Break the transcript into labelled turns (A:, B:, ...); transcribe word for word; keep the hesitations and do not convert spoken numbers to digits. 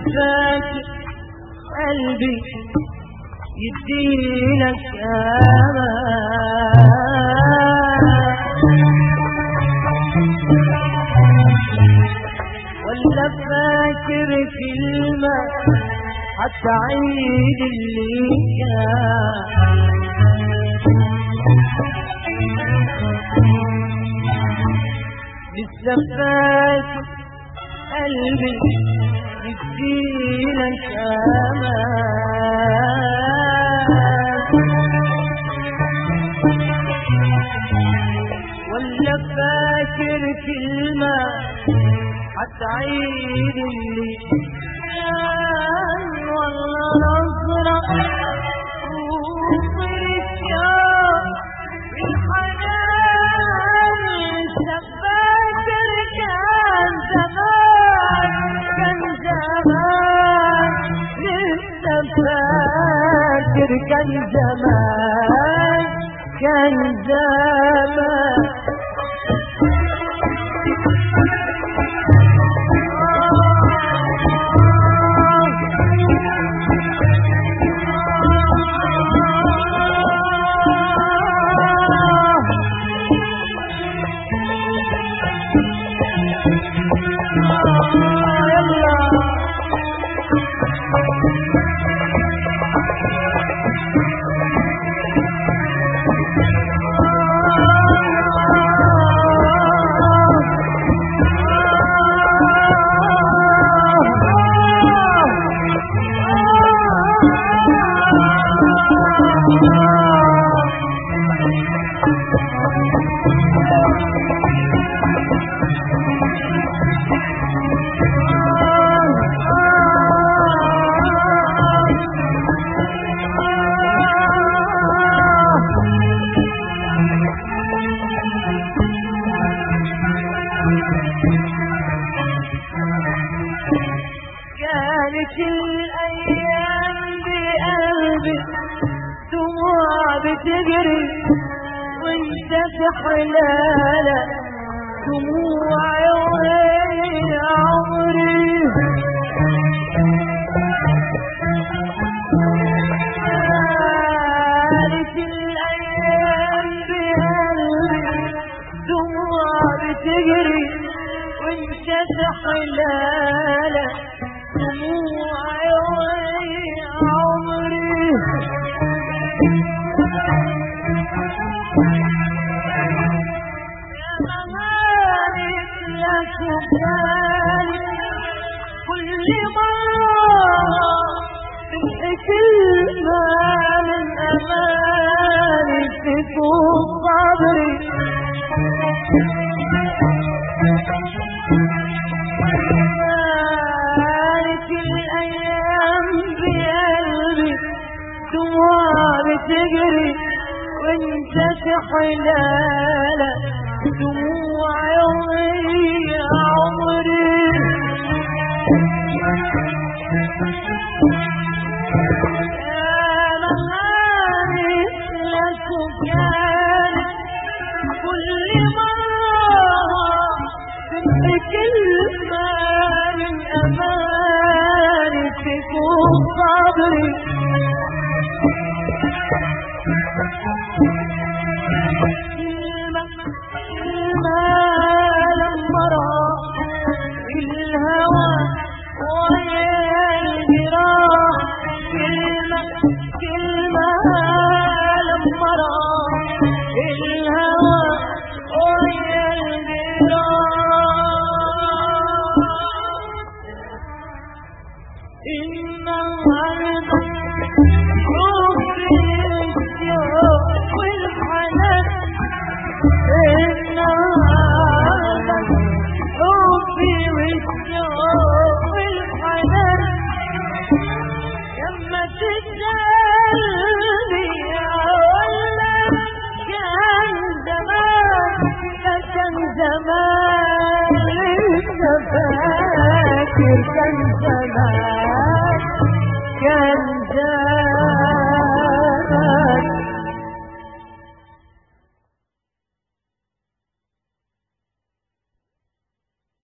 A: فاكر قلبي يديلك امان ولا فاكر كلمة هتعيد اللي كان لسه فاكر قلبي يديلك امان ولا فاكر كلمة هتعيد اللي كان والله نظرة وصرت يوم بالحنان لسه فاكر كان زمان كان زمان لسه فاكر كان زمان كان زمان كانت الأيام بقلبي دموع بتجري وانت في حلالة دموع يومين عمري كانت الأيام بقلبي دموع بتجري وانت في حلالة دموع يومين عمري يا ممالك لك وكالك كل مرة تمحي كلمة من أمانك تكون صبري تجري وانت في حلالة دموع يومي عمري يا مهاني لك كانت كل مرة تمحي كلمة من أمانك تكون صبري كلمة كلمة لما راح الهوى ويا الجراح كلمة كلمة لما راح الهوى ويا الجراح إن الأرض زمان لسه فاكر كان